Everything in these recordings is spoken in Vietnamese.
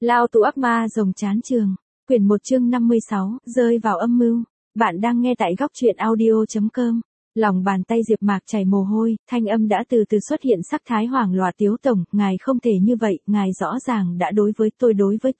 Lao tù ác ma rồng chán trường. Quyển 1 chương 56, rơi vào âm mưu. Bạn đang nghe tại góc truyện audio.com. Lòng bàn tay Diệp Mạc chảy mồ hôi, thanh âm đã từ từ xuất hiện sắc thái hoảng loạn. Tiếu tổng, ngài không thể như vậy, ngài rõ ràng đã đối với tôi.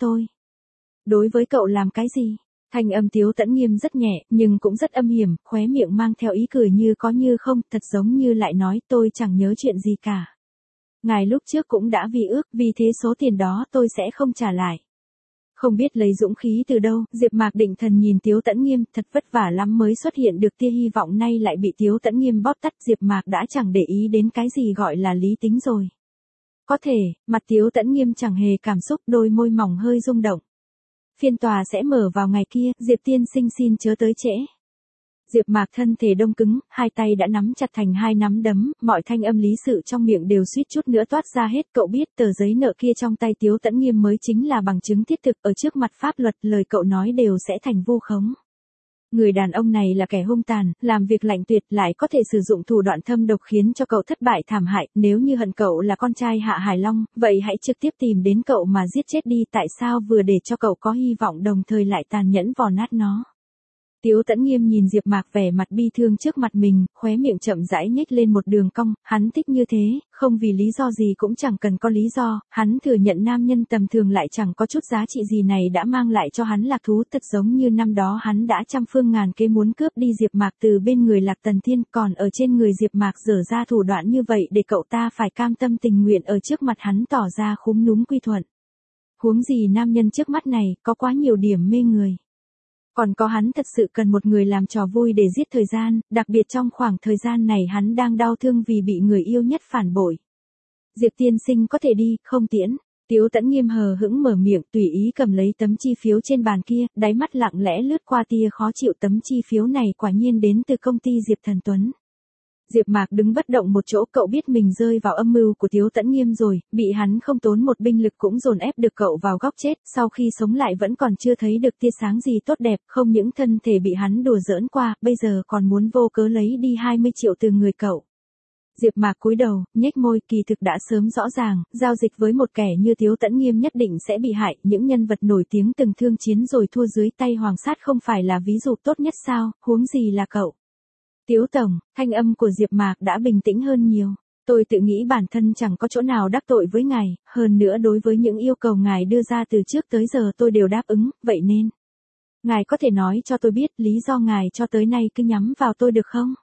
Đối với cậu làm cái gì? Thanh âm Tiếu Tẫn Nghiêm rất nhẹ, nhưng cũng rất âm hiểm, khóe miệng mang theo ý cười như có như không, thật giống như lại nói tôi chẳng nhớ chuyện gì cả. Ngài lúc trước cũng đã vì ước, vì thế số tiền đó tôi sẽ không trả lại. Không biết lấy dũng khí từ đâu, Diệp Mạc định thần nhìn Tiếu Tẫn Nghiêm, thật vất vả lắm mới xuất hiện được tia hy vọng, nay lại bị Tiếu Tẫn Nghiêm bóp tắt. Diệp Mạc đã chẳng để ý đến cái gì gọi là lý tính rồi. Có thể, mặt Tiếu Tẫn Nghiêm chẳng hề cảm xúc, đôi môi mỏng hơi rung động. Phiên tòa sẽ mở vào ngày kia, Diệp tiên sinh xin chớ tới trễ. Diệp Mạc thân thể đông cứng, hai tay đã nắm chặt thành hai nắm đấm, mọi thanh âm lý sự trong miệng đều suýt chút nữa toát ra hết. Cậu biết tờ giấy nợ kia trong tay Tiếu Tẫn Nghiêm mới chính là bằng chứng thiết thực, ở trước mặt pháp luật lời cậu nói đều sẽ thành vu khống. Người đàn ông này là kẻ hung tàn, làm việc lạnh tuyệt, lại có thể sử dụng thủ đoạn thâm độc khiến cho cậu thất bại thảm hại. Nếu như hận cậu là con trai Hạ Hải Long, vậy hãy trực tiếp tìm đến cậu mà giết chết đi. Tại sao vừa để cho cậu có hy vọng đồng thời lại tàn nhẫn vò nát nó? Tiếu Tẫn Nghiêm nhìn Diệp Mạc vẻ mặt bi thương trước mặt mình, khóe miệng chậm rãi nhếch lên một đường cong, hắn thích như thế, không vì lý do gì cũng chẳng cần có lý do, hắn thừa nhận nam nhân tầm thường lại chẳng có chút giá trị gì này đã mang lại cho hắn lạc thú, thật giống như năm đó hắn đã trăm phương ngàn kế muốn cướp đi Diệp Mạc từ bên người Lạc Tần Thiên, còn ở trên người Diệp Mạc dở ra thủ đoạn như vậy để cậu ta phải cam tâm tình nguyện ở trước mặt hắn tỏ ra khúm núm quy thuận. Huống gì nam nhân trước mắt này có quá nhiều điểm mê người. Còn có hắn thật sự cần một người làm trò vui để giết thời gian, đặc biệt trong khoảng thời gian này hắn đang đau thương vì bị người yêu nhất phản bội. Diệp tiên sinh có thể đi, không tiễn. Tiếu Tẫn Nghiêm hờ hững mở miệng, tùy ý cầm lấy tấm chi phiếu trên bàn kia, đáy mắt lặng lẽ lướt qua tia khó chịu. Tấm chi phiếu này quả nhiên đến từ công ty Diệp Thần Tuấn. Diệp Mạc đứng bất động một chỗ, cậu biết mình rơi vào âm mưu của Tiếu Tẫn Nghiêm rồi, bị hắn không tốn một binh lực cũng dồn ép được cậu vào góc chết, sau khi sống lại vẫn còn chưa thấy được tia sáng gì tốt đẹp, không những thân thể bị hắn đùa giỡn qua, bây giờ còn muốn vô cớ lấy đi 20 triệu từ người cậu. Diệp Mạc cúi đầu, nhếch môi, kỳ thực đã sớm rõ ràng, giao dịch với một kẻ như Tiếu Tẫn Nghiêm nhất định sẽ bị hại, những nhân vật nổi tiếng từng thương chiến rồi thua dưới tay Hoàng Sát không phải là ví dụ tốt nhất sao, huống gì là cậu. Tiếu tổng, thanh âm của Diệp Mạc đã bình tĩnh hơn nhiều. Tôi tự nghĩ bản thân chẳng có chỗ nào đắc tội với ngài, hơn nữa đối với những yêu cầu ngài đưa ra từ trước tới giờ tôi đều đáp ứng, vậy nên ngài có thể nói cho tôi biết lý do ngài cho tới nay cứ nhắm vào tôi được không?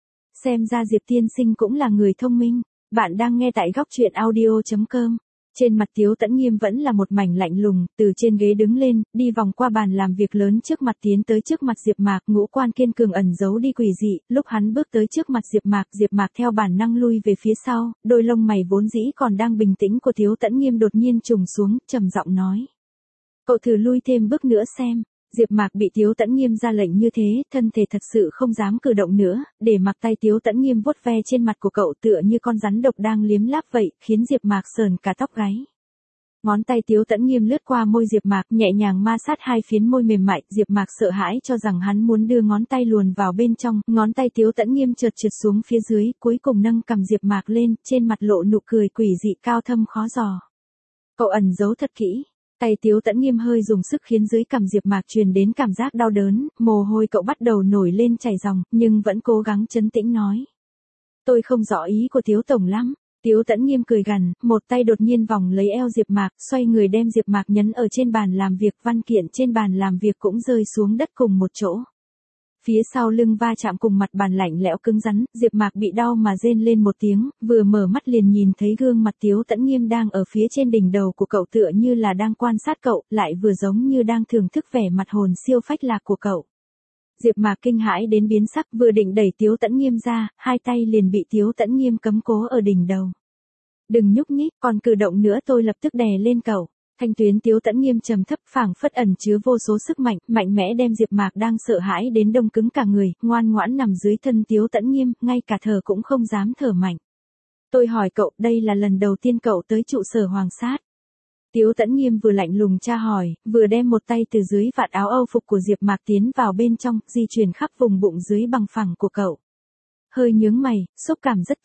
Xem ra Diệp tiên sinh cũng là người thông minh. Bạn đang nghe tại góc truyện audio.com. Trên mặt Tiếu Tẫn Nghiêm vẫn là một mảnh lạnh lùng, từ trên ghế đứng lên, đi vòng qua bàn làm việc lớn trước mặt tiến tới trước mặt Diệp Mạc, ngũ quan kiên cường ẩn giấu đi quỷ dị, lúc hắn bước tới trước mặt Diệp Mạc theo bản năng lui về phía sau, đôi lông mày vốn dĩ còn đang bình tĩnh của Tiếu Tẫn Nghiêm đột nhiên trùng xuống, trầm giọng nói: "Cậu thử lui thêm bước nữa xem." Diệp Mạc bị Tiếu Tẫn Nghiêm ra lệnh như thế, thân thể thật sự không dám cử động nữa, để mặc tay Tiếu Tẫn Nghiêm vuốt ve trên mặt của cậu tựa như con rắn độc đang liếm láp vậy, khiến Diệp Mạc sởn cả tóc gáy. Ngón tay Tiếu Tẫn Nghiêm lướt qua môi Diệp Mạc, nhẹ nhàng ma sát hai phiến môi mềm mại, Diệp Mạc sợ hãi cho rằng hắn muốn đưa ngón tay luồn vào bên trong, ngón tay Tiếu Tẫn Nghiêm trượt xuống phía dưới, cuối cùng nâng cằm Diệp Mạc lên, trên mặt lộ nụ cười quỷ dị cao thâm khó dò. Cậu ẩn giấu thật kỹ. Tay Tiếu Tẫn Nghiêm hơi dùng sức khiến dưới cằm Diệp Mạc truyền đến cảm giác đau đớn, mồ hôi cậu bắt đầu nổi lên chảy ròng, nhưng vẫn cố gắng trấn tĩnh nói: "Tôi không rõ ý của Tiếu tổng lắm." Tiếu Tẫn Nghiêm cười gằn, một tay đột nhiên vòng lấy eo Diệp Mạc, xoay người đem Diệp Mạc nhấn ở trên bàn làm việc, văn kiện trên bàn làm việc cũng rơi xuống đất cùng một chỗ. Phía sau lưng va chạm cùng mặt bàn lạnh lẽo cứng rắn, Diệp Mạc bị đau mà rên lên một tiếng, vừa mở mắt liền nhìn thấy gương mặt Tiếu Tẫn Nghiêm đang ở phía trên đỉnh đầu của cậu tựa như là đang quan sát cậu, lại vừa giống như đang thưởng thức vẻ mặt hồn siêu phách lạc của cậu. Diệp Mạc kinh hãi đến biến sắc, vừa định đẩy Tiếu Tẫn Nghiêm ra, hai tay liền bị Tiếu Tẫn Nghiêm cấm cố ở đỉnh đầu. "Đừng nhúc nhích, còn cử động nữa tôi lập tức đè lên cậu." Thanh tuyến Tiếu Tẫn Nghiêm trầm thấp phảng phất ẩn chứa vô số sức mạnh, mạnh mẽ đem Diệp Mạc đang sợ hãi đến đông cứng cả người, ngoan ngoãn nằm dưới thân Tiếu Tẫn Nghiêm, ngay cả thở cũng không dám thở mạnh. "Tôi hỏi cậu, đây là lần đầu tiên cậu tới trụ sở Hoàng Sát?" Tiếu Tẫn Nghiêm vừa lạnh lùng tra hỏi, vừa đem một tay từ dưới vạt áo Âu phục của Diệp Mạc tiến vào bên trong, di chuyển khắp vùng bụng dưới bằng phẳng của cậu. Hơi nhướng mày, xúc cảm rất tốt.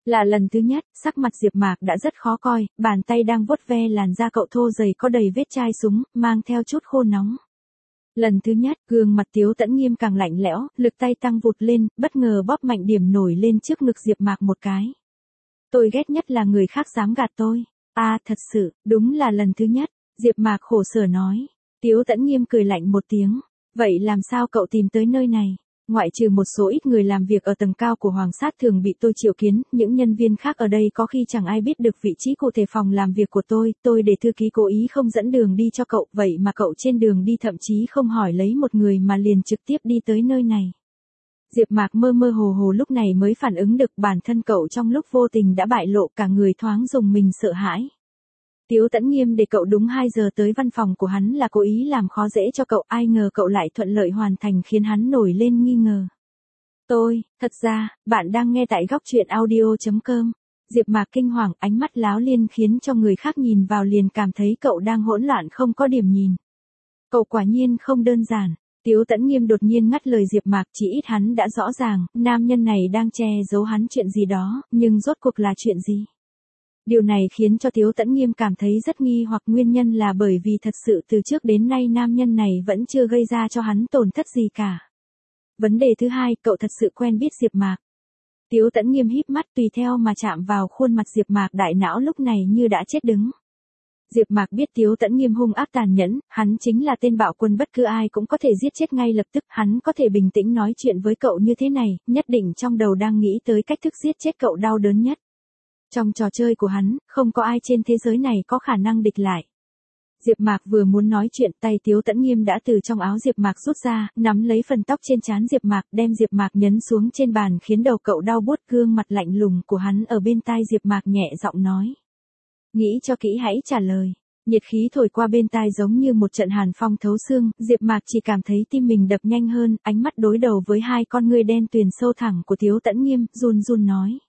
Là lần thứ nhất, sắc mặt Diệp Mạc đã rất khó coi, bàn tay đang vuốt ve làn da cậu thô rầy có đầy vết chai súng, mang theo chút khô nóng. Lần thứ nhất, gương mặt Tiếu Tẫn Nghiêm càng lạnh lẽo, lực tay tăng vụt lên, bất ngờ bóp mạnh điểm nổi lên trước ngực Diệp Mạc một cái. Tôi ghét nhất là người khác dám gạt tôi. Thật sự, đúng là lần thứ nhất, Diệp Mạc khổ sở nói. Tiếu Tẫn Nghiêm cười lạnh một tiếng. Vậy làm sao cậu tìm tới nơi này? Ngoại trừ một số ít người làm việc ở tầng cao của Hoàng Sát thường bị tôi triệu kiến, những nhân viên khác ở đây có khi chẳng ai biết được vị trí cụ thể phòng làm việc của tôi để thư ký cố ý không dẫn đường đi cho cậu, vậy mà cậu trên đường đi thậm chí không hỏi lấy một người mà liền trực tiếp đi tới nơi này. Diệp Mạc mơ mơ hồ hồ lúc này mới phản ứng được bản thân cậu trong lúc vô tình đã bại lộ, cả người thoáng rùng mình sợ hãi. Tiếu Tẫn Nghiêm để cậu đúng 2 giờ tới văn phòng của hắn là cố ý làm khó dễ cho cậu, ai ngờ cậu lại thuận lợi hoàn thành khiến hắn nổi lên nghi ngờ. Thật ra, bạn đang nghe tại góc truyện audio.com. Diệp Mạc kinh hoàng, ánh mắt láo liên khiến cho người khác nhìn vào liền cảm thấy cậu đang hỗn loạn không có điểm nhìn. Cậu quả nhiên không đơn giản. Tiếu Tẫn Nghiêm đột nhiên ngắt lời Diệp Mạc, chỉ ít hắn đã rõ ràng, nam nhân này đang che giấu hắn chuyện gì đó, nhưng rốt cuộc là chuyện gì? Điều này khiến cho Tiếu Tẫn Nghiêm cảm thấy rất nghi hoặc, nguyên nhân là bởi vì thật sự từ trước đến nay nam nhân này vẫn chưa gây ra cho hắn tổn thất gì cả. Vấn đề thứ hai, cậu thật sự quen biết Diệp Mạc. Tiếu Tẫn Nghiêm híp mắt tùy theo mà chạm vào khuôn mặt Diệp Mạc, đại não lúc này như đã chết đứng. Diệp Mạc biết Tiếu Tẫn Nghiêm hung ác tàn nhẫn, hắn chính là tên bạo quân bất cứ ai cũng có thể giết chết ngay lập tức, hắn có thể bình tĩnh nói chuyện với cậu như thế này, nhất định trong đầu đang nghĩ tới cách thức giết chết cậu đau đớn nhất. Trong trò chơi của hắn, không có ai trên thế giới này có khả năng địch lại. Diệp Mạc vừa muốn nói chuyện, tay Tiếu Tẫn Nghiêm đã từ trong áo Diệp Mạc rút ra, nắm lấy phần tóc trên trán Diệp Mạc, đem Diệp Mạc nhấn xuống trên bàn khiến đầu cậu đau buốt, gương mặt lạnh lùng của hắn ở bên tai Diệp Mạc nhẹ giọng nói. Nghĩ cho kỹ hãy trả lời. Nhiệt khí thổi qua bên tai giống như một trận hàn phong thấu xương, Diệp Mạc chỉ cảm thấy tim mình đập nhanh hơn, ánh mắt đối đầu với hai con ngươi đen tuyền sâu thẳm của Tiếu Tẫn Nghiêm, run run nói.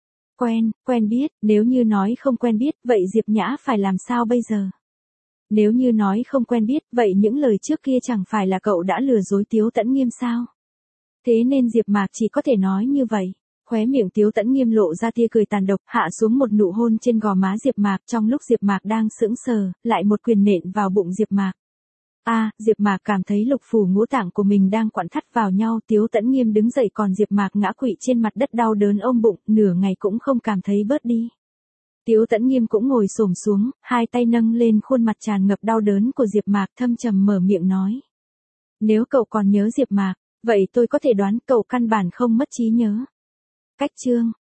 Quen biết, nếu như nói không quen biết, vậy Diệp Nhã phải làm sao bây giờ? Nếu như nói không quen biết, vậy những lời trước kia chẳng phải là cậu đã lừa dối Tiếu Tẫn Nghiêm sao? Thế nên Diệp Mạc chỉ có thể nói như vậy. Khóe miệng Tiếu Tẫn Nghiêm lộ ra tia cười tàn độc, hạ xuống một nụ hôn trên gò má Diệp Mạc, trong lúc Diệp Mạc đang sững sờ, lại một quyền nện vào bụng Diệp Mạc. Diệp Mạc cảm thấy lục phủ ngũ tạng của mình đang quặn thắt vào nhau, Tiếu Tẫn Nghiêm đứng dậy còn Diệp Mạc ngã quỵ trên mặt đất đau đớn ôm bụng, nửa ngày cũng không cảm thấy bớt đi. Tiếu Tẫn Nghiêm cũng ngồi xổm xuống, hai tay nâng lên khuôn mặt tràn ngập đau đớn của Diệp Mạc, thâm trầm mở miệng nói. Nếu cậu còn nhớ Diệp Mạc, vậy tôi có thể đoán cậu căn bản không mất trí nhớ. Cách chương